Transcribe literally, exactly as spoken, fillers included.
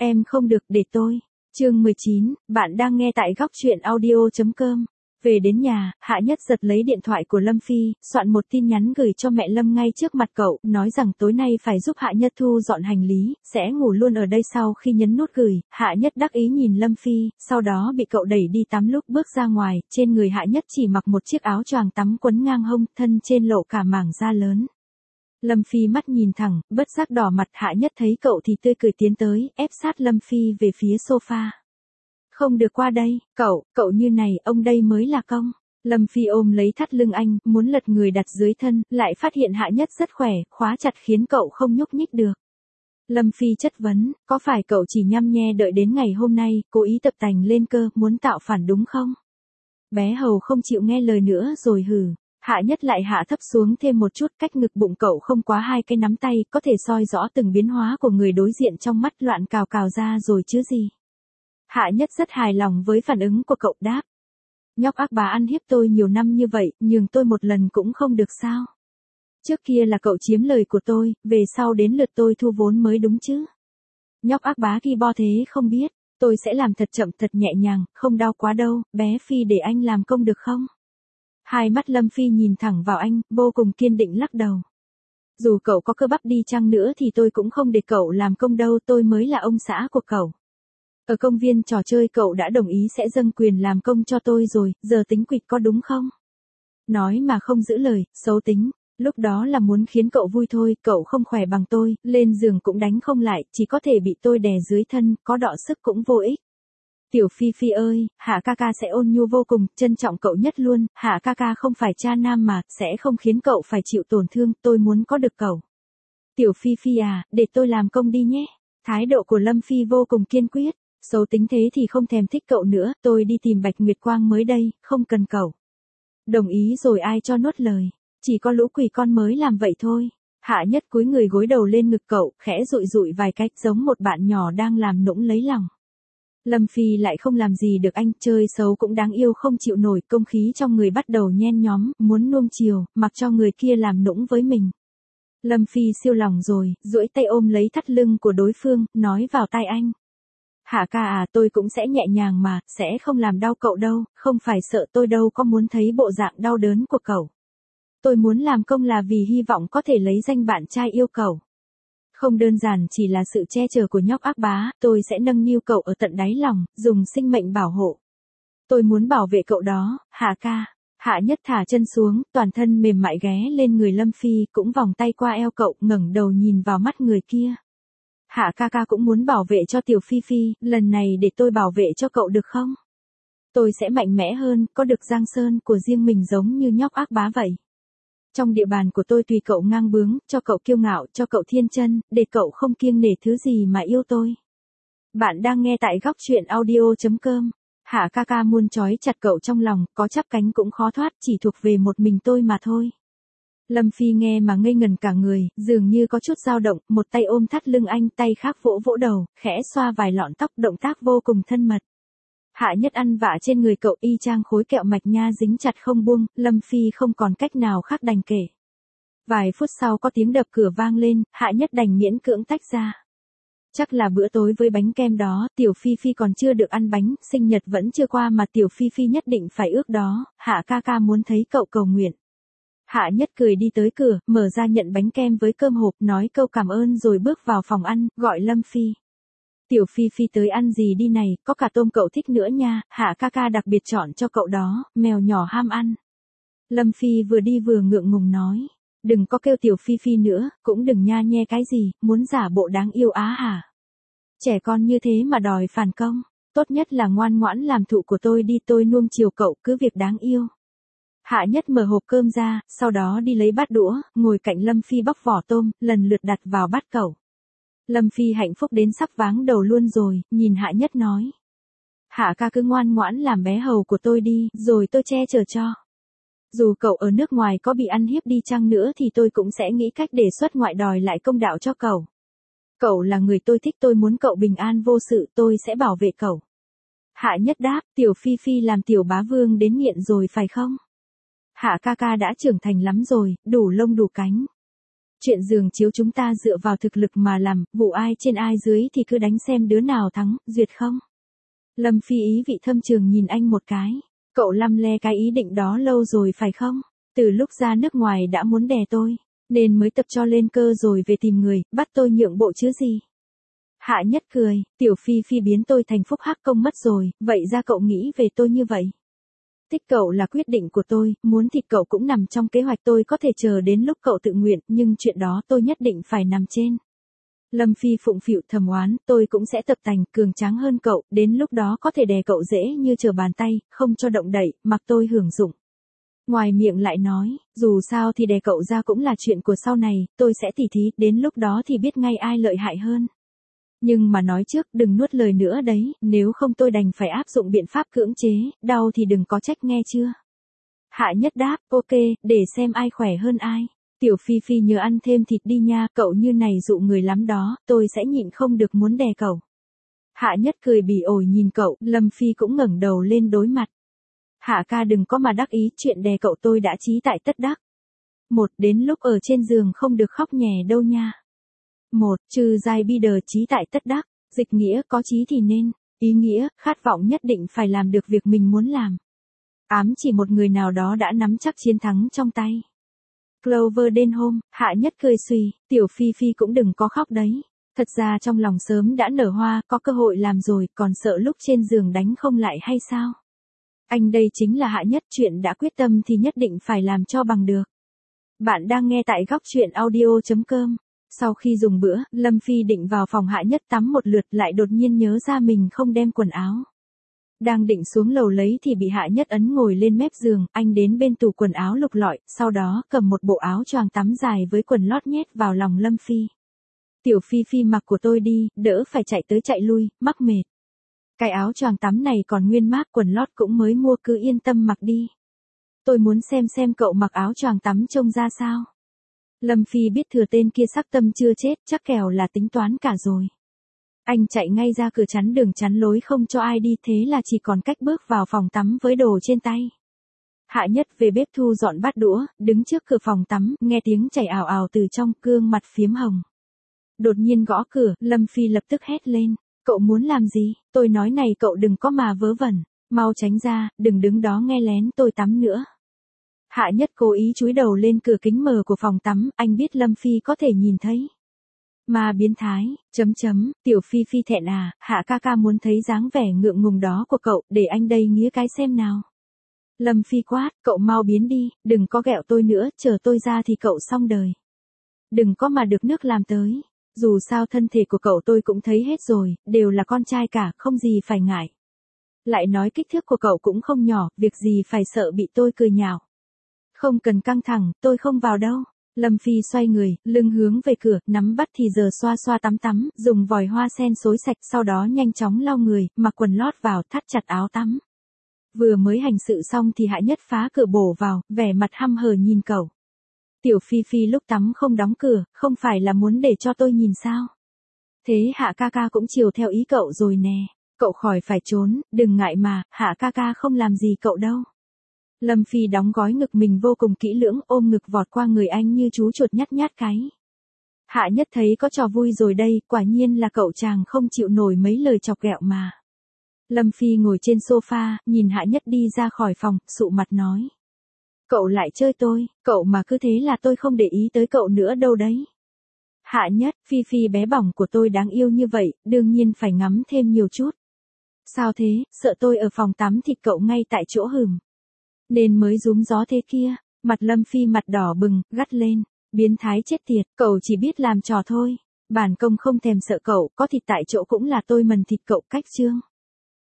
Em không được, để tôi. Chương mười chín, bạn đang nghe tại góc truyện audio chấm com. Về đến nhà, Hạ Nhất giật lấy điện thoại của Lâm Phi, soạn một tin nhắn gửi cho mẹ Lâm ngay trước mặt cậu, nói rằng tối nay phải giúp Hạ Nhất thu dọn hành lý, sẽ ngủ luôn ở đây. Sau khi nhấn nút gửi, Hạ Nhất đắc ý nhìn Lâm Phi, sau đó bị cậu đẩy đi tắm. Lúc bước ra ngoài, trên người Hạ Nhất chỉ mặc một chiếc áo choàng tắm quấn ngang hông, thân trên lộ cả mảng da lớn. Lâm Phi mắt nhìn thẳng, bất giác đỏ mặt. Hạ Nhất thấy cậu thì tươi cười tiến tới, ép sát Lâm Phi về phía sofa. Không được qua đây, cậu, cậu như này, ông đây mới là công. Lâm Phi ôm lấy thắt lưng anh, muốn lật người đặt dưới thân, lại phát hiện Hạ Nhất rất khỏe, khóa chặt khiến cậu không nhúc nhích được. Lâm Phi chất vấn, có phải cậu chỉ nhăm nhe đợi đến ngày hôm nay, cố ý tập tành lên cơ, muốn tạo phản đúng không? Bé hầu không chịu nghe lời nữa rồi hừ. Hạ Nhất lại hạ thấp xuống thêm một chút, cách ngực bụng cậu không quá hai cái nắm tay, có thể soi rõ từng biến hóa của người đối diện trong mắt, loạn cào cào ra rồi chứ gì. Hạ Nhất rất hài lòng với phản ứng của cậu, đáp. Nhóc ác bá ăn hiếp tôi nhiều năm như vậy, nhường tôi một lần cũng không được sao? Trước kia là cậu chiếm lời của tôi, về sau đến lượt tôi thu vốn mới đúng chứ. Nhóc ác bá ki bo thế không biết, tôi sẽ làm thật chậm thật nhẹ nhàng, không đau quá đâu, bé Phi để anh làm công được không? Hai mắt Lâm Phi nhìn thẳng vào anh, vô cùng kiên định lắc đầu. Dù cậu có cơ bắp đi chăng nữa thì tôi cũng không để cậu làm công đâu, tôi mới là ông xã của cậu. Ở công viên trò chơi cậu đã đồng ý sẽ dâng quyền làm công cho tôi rồi, giờ tính quỵt có đúng không? Nói mà không giữ lời, xấu tính. Lúc đó là muốn khiến cậu vui thôi, cậu không khỏe bằng tôi, lên giường cũng đánh không lại, chỉ có thể bị tôi đè dưới thân, có đọ sức cũng vô ích. Tiểu Phi Phi ơi, Hạ ca ca sẽ ôn nhu vô cùng, trân trọng cậu nhất luôn, Hạ ca ca không phải cha nam mà, sẽ không khiến cậu phải chịu tổn thương, tôi muốn có được cậu. Tiểu Phi Phi à, để tôi làm công đi nhé. Thái độ của Lâm Phi vô cùng kiên quyết, xấu tính thế thì không thèm thích cậu nữa, tôi đi tìm Bạch Nguyệt Quang mới đây, không cần cậu. Đồng ý rồi ai cho nốt lời, chỉ có lũ quỷ con mới làm vậy thôi. Hạ Nhất cúi người gối đầu lên ngực cậu, khẽ dụi dụi vài cách giống một bạn nhỏ đang làm nũng lấy lòng. Lâm Phi lại không làm gì được anh, chơi xấu cũng đáng yêu không chịu nổi, công khí trong người bắt đầu nhen nhóm, muốn nuông chiều, mặc cho người kia làm nũng với mình. Lâm Phi siêu lòng rồi, duỗi tay ôm lấy thắt lưng của đối phương, nói vào tai anh. Hạ ca à, tôi cũng sẽ nhẹ nhàng mà, sẽ không làm đau cậu đâu, không phải sợ tôi đâu, có muốn thấy bộ dạng đau đớn của cậu. Tôi muốn làm công là vì hy vọng có thể lấy danh bạn trai yêu cậu. Không đơn giản chỉ là sự che chở của nhóc ác bá, tôi sẽ nâng niu cậu ở tận đáy lòng, dùng sinh mệnh bảo hộ. Tôi muốn bảo vệ cậu đó, Hạ ca. Hạ Nhất thả chân xuống, toàn thân mềm mại ghé lên người Lâm Phi, cũng vòng tay qua eo cậu, ngẩng đầu nhìn vào mắt người kia. Hạ ca ca cũng muốn bảo vệ cho Tiểu Phi Phi, lần này để tôi bảo vệ cho cậu được không? Tôi sẽ mạnh mẽ hơn, có được giang sơn của riêng mình giống như nhóc ác bá vậy. Trong địa bàn của tôi tùy cậu ngang bướng, cho cậu kiêu ngạo, cho cậu thiên chân, để cậu không kiêng nể thứ gì mà yêu tôi. Bạn đang nghe tại góc truyện audio chấm com. Hạ ca ca muốn trói chặt cậu trong lòng, có chắp cánh cũng khó thoát, chỉ thuộc về một mình tôi mà thôi. Lâm Phi nghe mà ngây ngần cả người, dường như có chút dao động, một tay ôm thắt lưng anh, tay khác vỗ vỗ đầu, khẽ xoa vài lọn tóc, động tác vô cùng thân mật. Hạ Nhất ăn vạ trên người cậu y chang khối kẹo mạch nha dính chặt không buông, Lâm Phi không còn cách nào khác đành kể. Vài phút sau có tiếng đập cửa vang lên, Hạ Nhất đành miễn cưỡng tách ra. Chắc là bữa tối với bánh kem đó, Tiểu Phi Phi còn chưa được ăn bánh, sinh nhật vẫn chưa qua mà Tiểu Phi Phi nhất định phải ước đó, Hạ ca ca muốn thấy cậu cầu nguyện. Hạ Nhất cười đi tới cửa, mở ra nhận bánh kem với cơm hộp, nói câu cảm ơn rồi bước vào phòng ăn, gọi Lâm Phi. Tiểu Phi Phi tới ăn gì đi này, có cả tôm cậu thích nữa nha, Hạ ca ca đặc biệt chọn cho cậu đó, mèo nhỏ ham ăn. Lâm Phi vừa đi vừa ngượng ngùng nói, đừng có kêu Tiểu Phi Phi nữa, cũng đừng nha nhe cái gì, muốn giả bộ đáng yêu á hả? Trẻ con như thế mà đòi phản công, tốt nhất là ngoan ngoãn làm thụ của tôi đi, tôi nuông chiều cậu, cứ việc đáng yêu. Hạ Nhất mở hộp cơm ra, sau đó đi lấy bát đũa, ngồi cạnh Lâm Phi bóc vỏ tôm, lần lượt đặt vào bát cậu. Lâm Phi hạnh phúc đến sắp váng đầu luôn rồi, nhìn Hạ Nhất nói. Hạ ca cứ ngoan ngoãn làm bé hầu của tôi đi, rồi tôi che chở cho. Dù cậu ở nước ngoài có bị ăn hiếp đi chăng nữa thì tôi cũng sẽ nghĩ cách đề xuất ngoại đòi lại công đạo cho cậu. Cậu là người tôi thích, tôi muốn cậu bình an vô sự, tôi sẽ bảo vệ cậu. Hạ Nhất đáp, Tiểu Phi Phi làm tiểu bá vương đến nghiện rồi phải không? Hạ ca ca đã trưởng thành lắm rồi, đủ lông đủ cánh. Chuyện giường chiếu chúng ta dựa vào thực lực mà làm, vụ ai trên ai dưới thì cứ đánh xem đứa nào thắng, duyệt không? Lâm Phi ý vị thâm trường nhìn anh một cái. Cậu lăm le cái ý định đó lâu rồi phải không? Từ lúc ra nước ngoài đã muốn đè tôi, nên mới tập cho lên cơ rồi về tìm người, bắt tôi nhượng bộ chứ gì. Hạ Nhất cười, Tiểu Phi Phi biến tôi thành phúc hắc công mất rồi, vậy ra cậu nghĩ về tôi như vậy. Thích cậu là quyết định của tôi, muốn thịt cậu cũng nằm trong kế hoạch tôi có thể chờ đến lúc cậu tự nguyện, nhưng chuyện đó tôi nhất định phải nằm trên. Lâm Phi phụng phịu thầm oán, tôi cũng sẽ tập tành, cường tráng hơn cậu, đến lúc đó có thể đè cậu dễ như trở bàn tay, không cho động đậy, mặc tôi hưởng dụng. Ngoài miệng lại nói, dù sao thì đè cậu ra cũng là chuyện của sau này, tôi sẽ tỉ thí, đến lúc đó thì biết ngay ai lợi hại hơn. Nhưng mà nói trước, đừng nuốt lời nữa đấy, nếu không tôi đành phải áp dụng biện pháp cưỡng chế, đau thì đừng có trách nghe chưa. Hạ Nhất đáp, ok, để xem ai khỏe hơn ai. Tiểu Phi Phi nhớ ăn thêm thịt đi nha, cậu như này dụ người lắm đó, tôi sẽ nhịn không được muốn đè cậu. Hạ Nhất cười bỉ ổi nhìn cậu, Lâm Phi cũng ngẩng đầu lên đối mặt. Hạ ca đừng có mà đắc ý, chuyện đè cậu tôi đã chí tại tất đắc. Một, đến lúc ở trên giường không được khóc nhè đâu nha. Một, trừ dài bi đờ chí tại tất đắc, dịch nghĩa có chí thì nên, ý nghĩa, khát vọng nhất định phải làm được việc mình muốn làm. Ám chỉ một người nào đó đã nắm chắc chiến thắng trong tay. Clover Denholm, Hạ Nhất cười suy, Tiểu Phi Phi cũng đừng có khóc đấy. Thật ra trong lòng sớm đã nở hoa, có cơ hội làm rồi, còn sợ lúc trên giường đánh không lại hay sao? Anh đây chính là Hạ Nhất, chuyện đã quyết tâm thì nhất định phải làm cho bằng được. Bạn đang nghe tại góc truyện audio chấm com. Sau khi dùng bữa, Lâm Phi định vào phòng Hạ Nhất tắm một lượt lại đột nhiên nhớ ra mình không đem quần áo. Đang định xuống lầu lấy thì bị Hạ Nhất ấn ngồi lên mép giường, anh đến bên tủ quần áo lục lọi, sau đó cầm một bộ áo choàng tắm dài với quần lót nhét vào lòng Lâm Phi. Tiểu Phi Phi mặc của tôi đi, đỡ phải chạy tới chạy lui, mắc mệt. Cái áo choàng tắm này còn nguyên mác, quần lót cũng mới mua, cứ yên tâm mặc đi. Tôi muốn xem xem cậu mặc áo choàng tắm trông ra sao. Lâm Phi biết thừa tên kia sắc tâm chưa chết, chắc kèo là tính toán cả rồi. Anh chạy ngay ra cửa chắn đường chắn lối không cho ai đi, thế là chỉ còn cách bước vào phòng tắm với đồ trên tay. Hạ Nhất về bếp thu dọn bát đũa, đứng trước cửa phòng tắm, nghe tiếng chảy ào ào từ trong, gương mặt phiếm hồng. Đột nhiên gõ cửa, Lâm Phi lập tức hét lên, cậu muốn làm gì, tôi nói này cậu đừng có mà vớ vẩn, mau tránh ra, đừng đứng đó nghe lén tôi tắm nữa. Hạ Nhất cố ý chúi đầu lên cửa kính mờ của phòng tắm, anh biết Lâm Phi có thể nhìn thấy. Mà biến thái, chấm chấm, Tiểu Phi Phi thẹn à, Hạ ca ca muốn thấy dáng vẻ ngượng ngùng đó của cậu, để anh đây nghía cái xem nào. Lâm Phi quát, cậu mau biến đi, đừng có ghẹo tôi nữa, chờ tôi ra thì cậu xong đời. Đừng có mà được nước làm tới, dù sao thân thể của cậu tôi cũng thấy hết rồi, đều là con trai cả, không gì phải ngại. Lại nói kích thước của cậu cũng không nhỏ, việc gì phải sợ bị tôi cười nhạo. Không cần căng thẳng, tôi không vào đâu. Lâm Phi xoay người, lưng hướng về cửa, nắm bắt thì giờ xoa xoa tắm tắm, dùng vòi hoa sen xối sạch, sau đó nhanh chóng lau người, mặc quần lót vào, thắt chặt áo tắm. Vừa mới hành sự xong thì Hạ Nhất phá cửa bổ vào, vẻ mặt hăm hờ nhìn cậu. Tiểu Phi Phi lúc tắm không đóng cửa, không phải là muốn để cho tôi nhìn sao? Thế Hạ ca ca cũng chiều theo ý cậu rồi nè, cậu khỏi phải trốn, đừng ngại mà, Hạ ca ca không làm gì cậu đâu. Lâm Phi đóng gói ngực mình vô cùng kỹ lưỡng, ôm ngực vọt qua người anh như chú chuột nhắt nhát cái. Hạ Nhất thấy có trò vui rồi đây, quả nhiên là cậu chàng không chịu nổi mấy lời chọc ghẹo mà. Lâm Phi ngồi trên sofa, nhìn Hạ Nhất đi ra khỏi phòng, sụ mặt nói. Cậu lại chơi tôi, cậu mà cứ thế là tôi không để ý tới cậu nữa đâu đấy. Hạ Nhất, Phi Phi bé bỏng của tôi đáng yêu như vậy, đương nhiên phải ngắm thêm nhiều chút. Sao thế, sợ tôi ở phòng tắm thịt cậu ngay tại chỗ hửm. Nên mới rúm gió thế kia, mặt Lâm Phi mặt đỏ bừng, gắt lên, biến thái chết tiệt, cậu chỉ biết làm trò thôi, bản công không thèm sợ cậu, có thịt tại chỗ cũng là tôi mần thịt cậu cách chương.